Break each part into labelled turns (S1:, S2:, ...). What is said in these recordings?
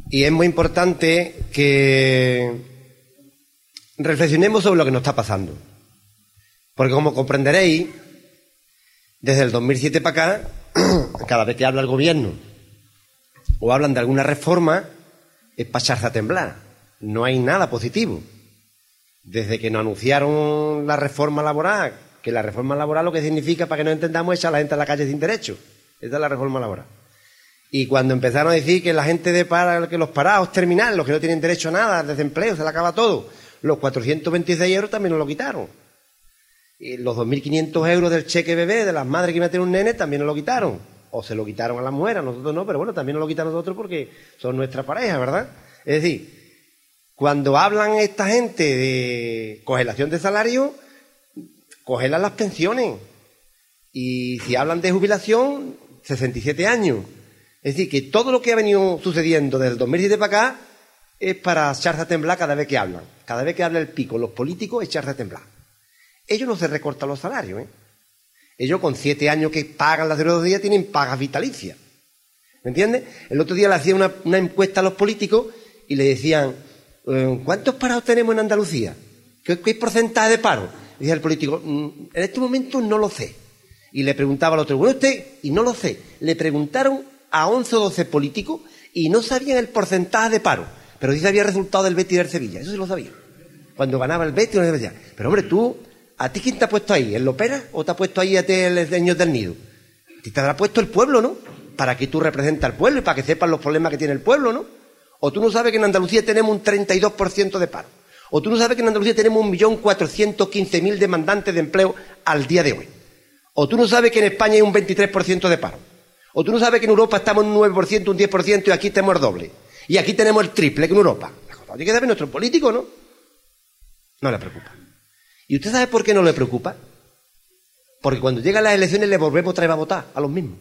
S1: Y es muy importante que reflexionemos sobre lo que nos está pasando. Porque como comprenderéis, desde el 2007 para acá, cada vez que habla el gobierno o hablan de alguna reforma, es para echarse a temblar. No hay nada positivo. Desde que nos anunciaron la reforma laboral, que la reforma laboral lo que significa, para que nos entendamos, es echar a la gente a la calle sin derecho. Esa es la reforma laboral. Y cuando empezaron a decir que la gente que los parados terminales, los que no tienen derecho a nada, desempleo, se le acaba todo, los 426 euros también nos lo quitaron. Y los 2.500 euros del cheque bebé de las madres que iban a tener un nene también nos lo quitaron. O se lo quitaron a las mujeres, a nosotros no, pero bueno, también nos lo quitan a nosotros porque son nuestra pareja, ¿verdad? Es decir, cuando hablan esta gente de congelación de salario, congelan las pensiones. Y si hablan de jubilación, 67 años. Es decir, que todo lo que ha venido sucediendo desde el 2007 para acá es para echarse a temblar cada vez que hablan. Cada vez que habla el pico, los políticos, echarse a temblar. Ellos no se recortan los salarios, ¿eh? Ellos con 7 años que pagan las 0 días tienen pagas vitalicias. ¿Me entiendes? El otro día le hacían una encuesta a los políticos y le decían, ¿cuántos parados tenemos en Andalucía? ¿Qué porcentaje de paro? Y decía el político, en este momento no lo sé. Y le preguntaba al otro, bueno, usted, y no lo sé. Le preguntaron a 11 o 12 políticos y no sabían el porcentaje de paro, pero sí sabía el resultado del Betis y del Sevilla, eso sí lo sabían. Cuando ganaba el Betis, no se decía, pero hombre, ¿a ti quién te ha puesto ahí? ¿El Lopera o te ha puesto ahí a ti el Señor del Nido? A ti te habrá puesto el pueblo, ¿no? Para que tú representas al pueblo y para que sepas los problemas que tiene el pueblo, ¿no? O tú no sabes que en Andalucía tenemos un 32% de paro. O tú no sabes que en Andalucía tenemos 1.415.000 demandantes de empleo al día de hoy. O tú no sabes que en España hay un 23% de paro. O tú no sabes que en Europa estamos en un 9%, un 10% y aquí tenemos el doble. Y aquí tenemos el triple que en Europa. Tiene que saber nuestro político, ¿no? No le preocupa. ¿Y usted sabe por qué no le preocupa? Porque cuando llegan las elecciones le volvemos otra vez a votar a los mismos.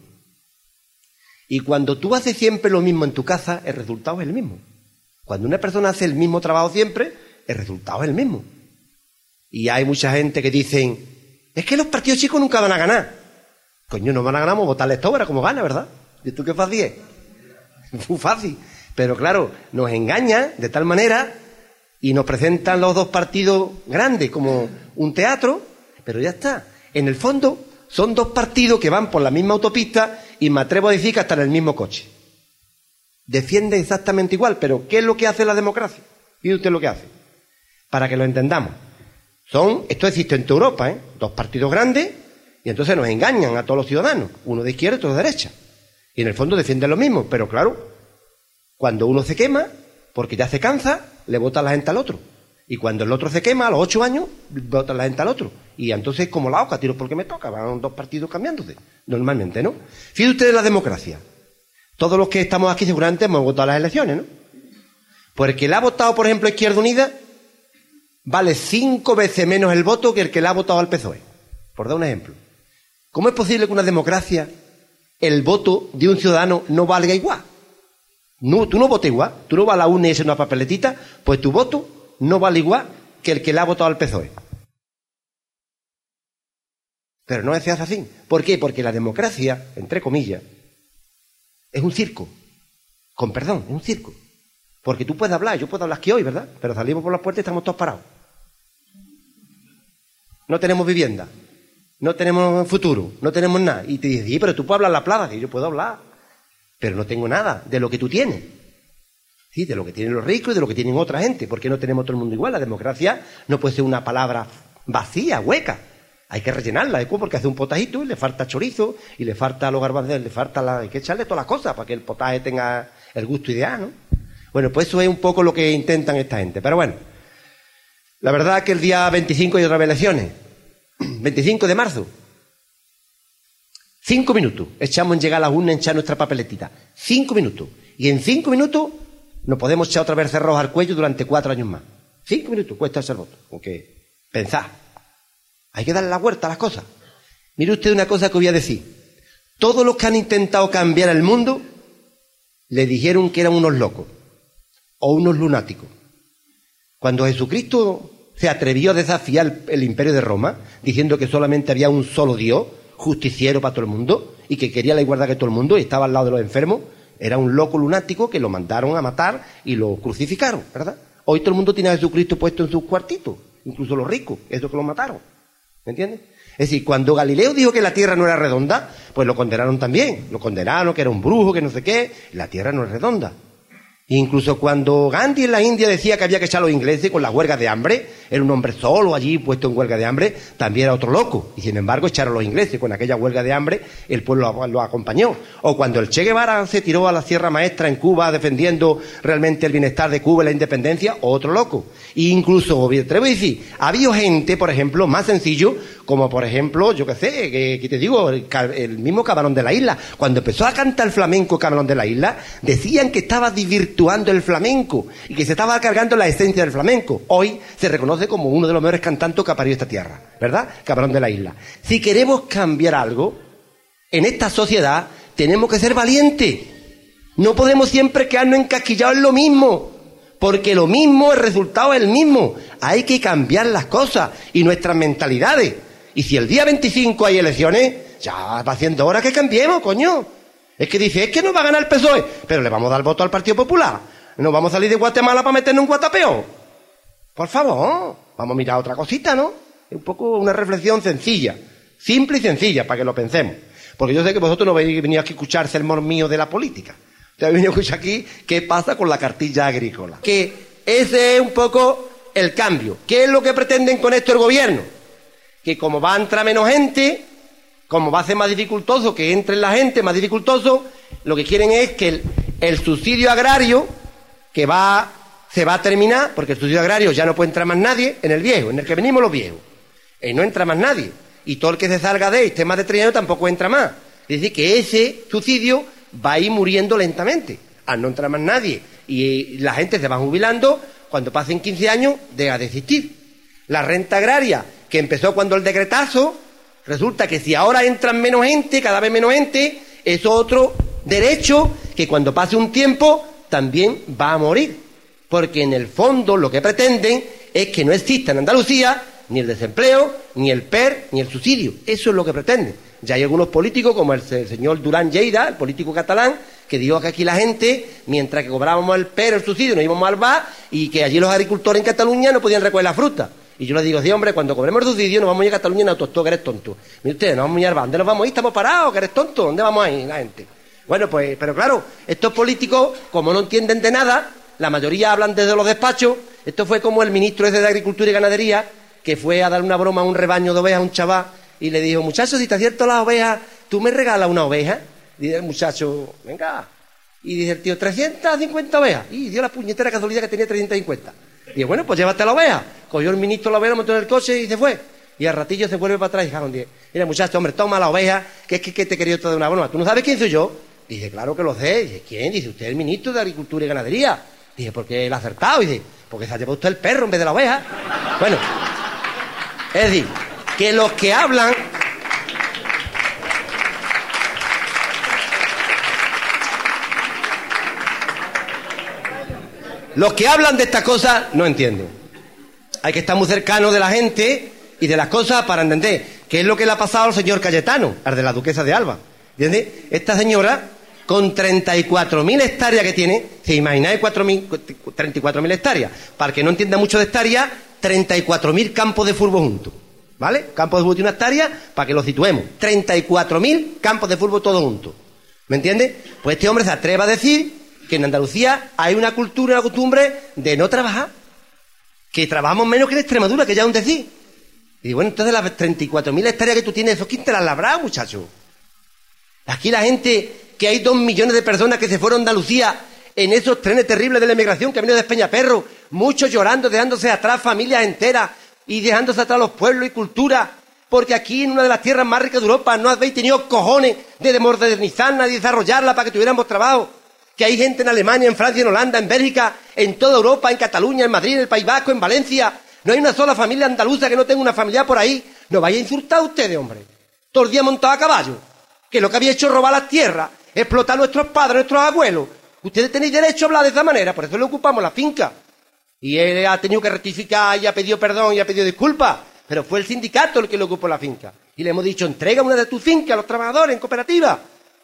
S1: Y cuando tú haces siempre lo mismo en tu casa, el resultado es el mismo. Cuando una persona hace el mismo trabajo siempre, el resultado es el mismo. Y hay mucha gente que dicen, es que los partidos chicos nunca van a ganar. Coño, no van a ganar, vamos a votarles todo, como gana, ¿verdad? ¿Y tú qué fácil es? Muy fácil. Pero claro, nos engañan de tal manera y nos presentan los dos partidos grandes como un teatro, pero ya está. En el fondo, son dos partidos que van por la misma autopista y me atrevo a decir que hasta en el mismo coche. Defienden exactamente igual, pero ¿qué es lo que hace la democracia? ¿Y usted lo que hace? Para que lo entendamos. Esto existe en toda Europa, ¿eh? Dos partidos grandes y entonces nos engañan a todos los ciudadanos. Uno de izquierda y otro de derecha. Y en el fondo defienden lo mismo, pero claro, cuando uno se quema, porque ya se cansa, le vota la gente al otro. Y cuando el otro se quema, a los 8 años, vota la gente al otro. Y entonces, como la hoja, tiro porque me toca, van dos partidos cambiándose. Normalmente, ¿no? Fíjense ustedes la democracia. Todos los que estamos aquí seguramente hemos votado las elecciones, ¿no? Pues el que le ha votado, por ejemplo, a Izquierda Unida, vale 5 veces menos el voto que el que le ha votado al PSOE. Por dar un ejemplo. ¿Cómo es posible que una democracia, el voto de un ciudadano no valga igual? No, tú no votas igual, tú no vas a la urna y echas una papeletita, pues tu voto no vale igual que el que le ha votado al PSOE. Pero no se hace así. ¿Por qué? Porque la democracia, entre comillas, es un circo. Con perdón, es un circo. Porque tú puedes hablar, yo puedo hablar aquí hoy, ¿verdad? Pero salimos por las puertas y estamos todos parados. No tenemos vivienda, no tenemos futuro, no tenemos nada. Y te dices, sí, pero tú puedes hablar en la plaza. Sí, yo puedo hablar, pero no tengo nada de lo que tú tienes. Sí, de lo que tienen los ricos y de lo que tienen otra gente. ¿Por qué no tenemos todo el mundo igual? La democracia no puede ser una palabra vacía, hueca. Hay que rellenarla, porque hace un potajito y le falta chorizo y le falta los garbanzos, hay que echarle todas las cosas para que el potaje tenga el gusto ideal, ¿no? Bueno, pues eso es un poco lo que intentan esta gente. Pero bueno, la verdad es que el día 25 hay otras elecciones. 25 de marzo. 5 minutos. Echamos en llegar a las urnas, en echar nuestra papeletita. 5 minutos. Y en 5 minutos nos podemos echar otra vez cerrojos al cuello durante 4 años más. 5 minutos cuesta ese voto. Aunque, pensad. Hay que darle la vuelta a las cosas. Mire usted una cosa que voy a decir. Todos los que han intentado cambiar el mundo le dijeron que eran unos locos o unos lunáticos. Cuando Jesucristo se atrevió a desafiar el imperio de Roma, diciendo que solamente había un solo Dios, justiciero para todo el mundo, y que quería la igualdad que todo el mundo, y estaba al lado de los enfermos, Era un loco lunático que lo mandaron a matar y lo crucificaron, ¿verdad? Hoy todo el mundo tiene a Jesucristo puesto en sus cuartitos, incluso los ricos, esos que lo mataron. ¿Me entiendes? Es decir, cuando Galileo dijo que la Tierra no era redonda, pues lo condenaron también. Lo condenaron, que era un brujo, que no sé qué. La Tierra no es redonda. Incluso cuando Gandhi en la India decía que había que echar a los ingleses con las huelgas de hambre, era un hombre solo allí puesto en huelga de hambre, también era otro loco. Y sin embargo echaron a los ingleses con aquella huelga de hambre, el pueblo lo acompañó. O cuando el Che Guevara se tiró a la Sierra Maestra en Cuba defendiendo realmente el bienestar de Cuba y la independencia, otro loco. E incluso, me atrevo a decir, ha habido gente, por ejemplo, más sencillo, como por ejemplo, yo qué sé, que te digo, el mismo Camarón de la Isla. Cuando empezó a cantar el flamenco Camarón de la Isla, decían que estaba desvirtuando el flamenco y que se estaba cargando la esencia del flamenco. Hoy se reconoce como uno de los mejores cantantes que ha parido esta tierra, ¿verdad? Camarón de la Isla. Si queremos cambiar algo en esta sociedad, tenemos que ser valientes. No podemos siempre quedarnos encasquillados en lo mismo, porque lo mismo, el resultado es el mismo. Hay que cambiar las cosas y nuestras mentalidades. Y si el día 25 hay elecciones, ya va siendo hora que cambiemos, coño. Es que dice, es que no va a ganar el PSOE, pero le vamos a dar voto al Partido Popular. No vamos a salir de Guatemala para meternos un guatapeo. Por favor, vamos a mirar otra cosita, ¿no? Es un poco una reflexión sencilla, simple y sencilla, para que lo pensemos. Porque yo sé que vosotros no habéis venido aquí a escuchar el sermón mío de la política. Ustedes habéis venido a escuchar aquí qué pasa con la cartilla agrícola. Que ese es un poco el cambio. ¿Qué es lo que pretenden con esto el gobierno? Que como va a entrar menos gente, como va a ser más dificultoso que entre la gente, más dificultoso, lo que quieren es que el subsidio agrario que se va a terminar, porque el subsidio agrario ya no puede entrar más nadie en el viejo, en el que venimos los viejos. No entra más nadie. Y todo el que se salga de esté más de 3 años tampoco entra más. Es decir, que ese subsidio va a ir muriendo lentamente, al no entrar más nadie. Y la gente se va jubilando, cuando pasen 15 años, deja de existir. La renta agraria, que empezó cuando el decretazo, resulta que si ahora entran menos gente, cada vez menos gente, es otro derecho que cuando pase un tiempo también va a morir. Porque en el fondo lo que pretenden es que no exista en Andalucía ni el desempleo, ni el PER, ni el subsidio. Eso es lo que pretenden. Ya hay algunos políticos, como el señor Duran Lleida, el político catalán, que dijo que aquí la gente, mientras que cobrábamos el PER, el subsidio, nos íbamos al bar, y que allí los agricultores en Cataluña no podían recoger la fruta. Y yo le digo, sí, hombre, cuando cobremos el subsidio nos vamos a ir a Cataluña en autostop, que eres tonto. Mire usted, nos vamos a ir al bar. ¿Dónde nos vamos a ir? ¿Estamos parados? ¿Que eres tonto? ¿Dónde vamos a ir la gente? Bueno, pues, pero claro, estos políticos, como no entienden de nada, la mayoría hablan desde los despachos. Esto fue como el ministro ese de Agricultura y Ganadería, que fue a dar una broma a un rebaño de ovejas a un chaval, y le dijo, muchacho, si te acierto las ovejas, ¿tú me regalas una oveja? Y dice el muchacho, venga. Y dice el tío, 350 ovejas. Y dio la puñetera casualidad que tenía 350. Y dice, bueno, pues llévate la oveja. Cogió el ministro la oveja, montó en el coche y se fue. Y al ratillo se vuelve para atrás y dijo, mira, muchacho, hombre, toma la oveja, que es que te he querido traer una broma. ¿Tú no sabes quién soy yo? Dice, claro que lo sé. Dice, ¿quién? Dice, usted es el ministro de Agricultura y Ganadería. Dice, ¿por qué él ha acertado? Dice, porque se ha llevado usted el perro en vez de la oveja. Bueno, es decir, que los que hablan... Los que hablan de estas cosas no entienden. Hay que estar muy cercano de la gente y de las cosas para entender qué es lo que le ha pasado al señor Cayetano, al de la duquesa de Alba. ¿Entiendes? Esta señora, con 34.000 hectáreas que tiene, ¿se imagináis 34.000 hectáreas? Para el que no entienda mucho de hectáreas, 34.000 campos de fútbol juntos. ¿Vale? Campos de fútbol de una hectárea, para que lo situemos. 34.000 campos de fútbol todos juntos. ¿Me entiendes? Pues este hombre se atreve a decir que en Andalucía hay una cultura, una costumbre de no trabajar. Que trabajamos menos que en Extremadura, que ya es un decir. Y bueno, entonces las 34.000 hectáreas que tú tienes, ¿eso quién te las labrado, muchacho? Aquí la gente, que hay 2 millones de personas que se fueron a Andalucía en esos trenes terribles de la emigración que han venido de Peñaperro, muchos llorando, dejándose atrás familias enteras y dejándose atrás los pueblos y cultura, porque aquí en una de las tierras más ricas de Europa no habéis tenido cojones de modernizarla y desarrollarla para que tuviéramos trabajo. Que hay gente en Alemania, en Francia, en Holanda, en Bélgica, en toda Europa, en Cataluña, en Madrid, en el País Vasco, en Valencia. No hay una sola familia andaluza que no tenga una familia por ahí. No vaya a insultar a ustedes, hombre. Todo el día montado a caballo. Que lo que había hecho es robar las tierras, explotar a nuestros padres, a nuestros abuelos. Ustedes tenéis derecho a hablar de esa manera, por eso le ocupamos la finca. Y él ha tenido que rectificar y ha pedido perdón y ha pedido disculpas. Pero fue el sindicato el que le ocupó la finca. Y le hemos dicho, entrega una de tus fincas a los trabajadores en cooperativa.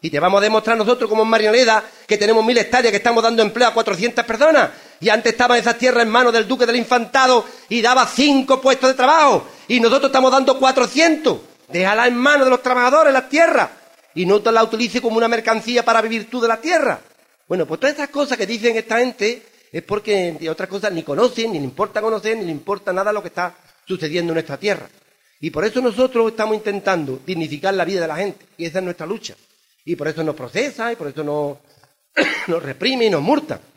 S1: Y te vamos a demostrar nosotros como en Marioneda que tenemos 1000 hectáreas, que estamos dando empleo a 400 personas. Y antes estaban esas tierras en manos del duque del Infantado y daba 5 puestos de trabajo. Y nosotros estamos dando 400. Déjala en manos de los trabajadores las tierras. Y no te la utilice como una mercancía para vivir tú de la tierra. Bueno, pues todas estas cosas que dicen esta gente es porque, entre otras cosas, ni conocen, ni le importa conocer, ni le importa nada lo que está sucediendo en nuestra tierra. Y por eso nosotros estamos intentando dignificar la vida de la gente. Y esa es nuestra lucha. Y por eso nos procesan, y por eso nos reprimen y nos multan.